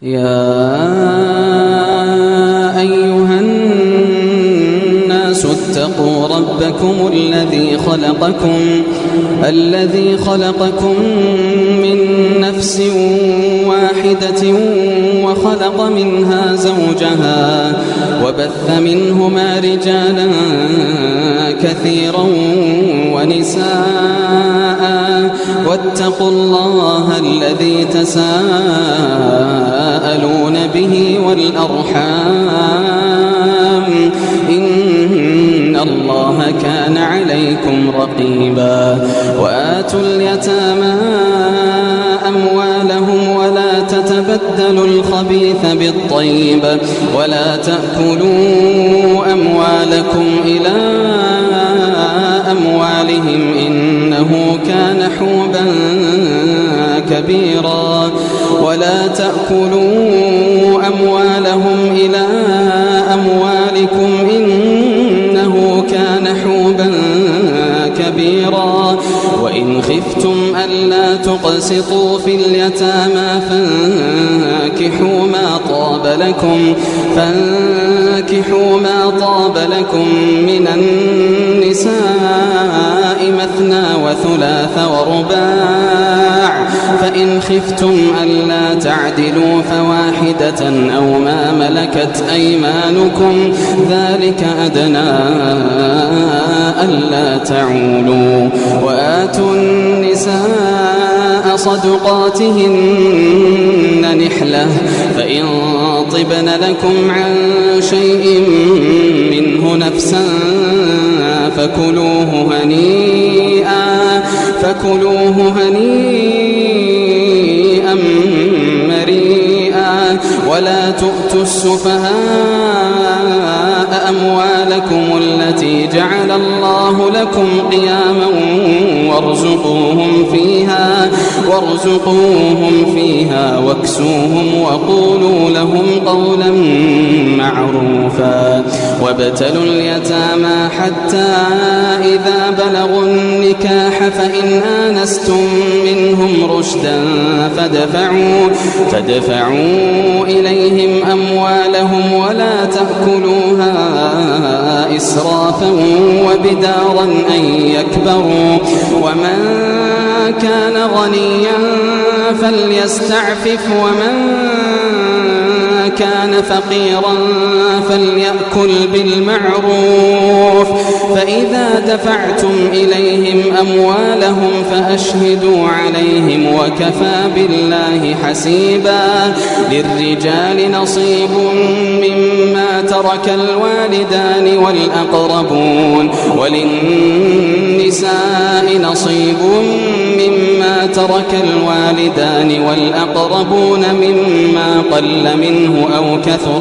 يا أيها الناس اتقوا ربكم الذي خلقكم من نفس واحدة وخلق منها زوجها وبث منهما رجالا كثيرا ونساء واتقوا الله الذي تساءلون به والأرحام إن الله كان عليكم رقيبا وآتوا اليتامى أموالهم ولا تتبدلوا الخبيث بالطيب ولا تأكلوا أموالكم إلى أموالهم إنه كان حوبا كبيرا ولا تأكلوا أموالهم إلى أموالكم إنه كان حوبا كبيرا وإن خفتم ألا تقسطوا في اليتامى فانكحوا ما طاب لكم من النساء مثنى وثلاث ورباع فإن خفتم ألا تعدلوا فواحدة أو ما ملكت أيمانكم ذلك أدنى ألا تعولوا وآتوا النساء صدقاتهن نحلة فإن طبن لكم عن شيء منه نفسا فكلوه هنيئا مريئا ولا تؤتوا السفهاء أموالكم التي جعل الله لكم قياما وارزقوهم فيها واكسوهم وقولوا لهم قولا معروفا وابتلوا اليتامى حتى إذا بلغوا النكاح فإن آنستم منهم رشدا فادفعوا إليهم أموالهم ولا تأكلوها إسرافا وبدارا أن يكبروا ومن كان غنيا فليستعفف ومن كان فقيرا فليأكل بالمعروف فإذا دفعتم إليهم أموالهم فأشهدوا عليهم وكفى بالله حسيبا للرجال نصيب مما ترك الوالدان والأقربون وللنساء نصيب مما ترك الوالدان والأقربون مما قل منه أو كثر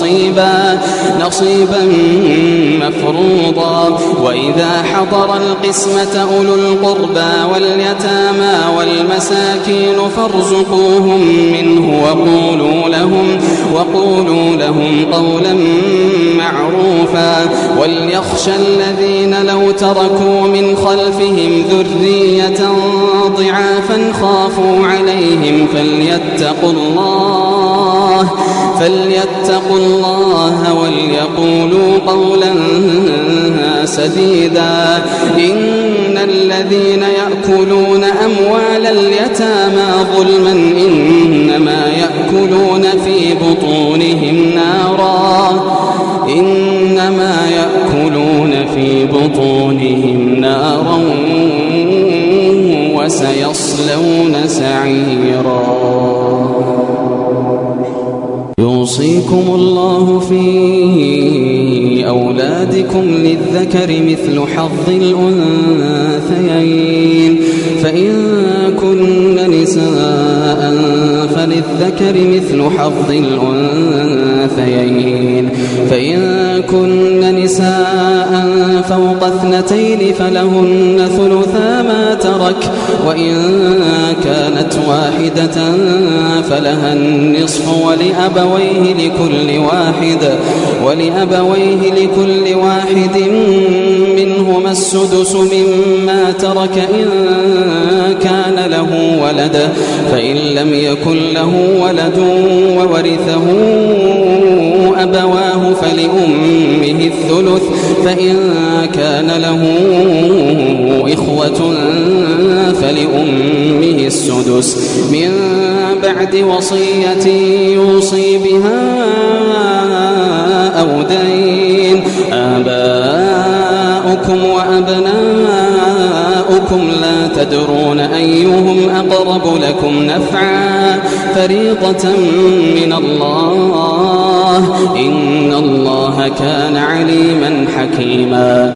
نصيبا مفروضا وإذا حضر القسمة أولو القربى واليتامى والمساكين فارزقوهم منه وقولوا لهم قولا معروفا وليخشى الذين لو تركوا من خلفهم ذرية ضعافا خافوا عليهم فليتقوا الله وليقولوا قولا سديدا إن الذين يأكلون أموال اليتامى ظلما إنما يأكلون في بطونهم نارا وسيصلون سعيرا يوصيكم الله في أولادكم للذكر مثل حظ الأنثيين فإن كن نساء فللذكر مثل حظ الأنثيين فإن كن نساء فوق 2 فلهن ثلثا ما ترك وإن كانت واحدة فلها النصف ولأبويه لكل واحد منهما السدس مما ترك إن كان له ولد فإن لم يكن له ولد وورثه أبواه فلأمه الثلث فإن كان له إخوة فلأمه السدس من بعد وصية يوصي بها أو دين آباؤكم وأبناؤكم لا تدرون أيهم أقرب لكم نفعا فريضة من الله إن الله كان عليما حكيما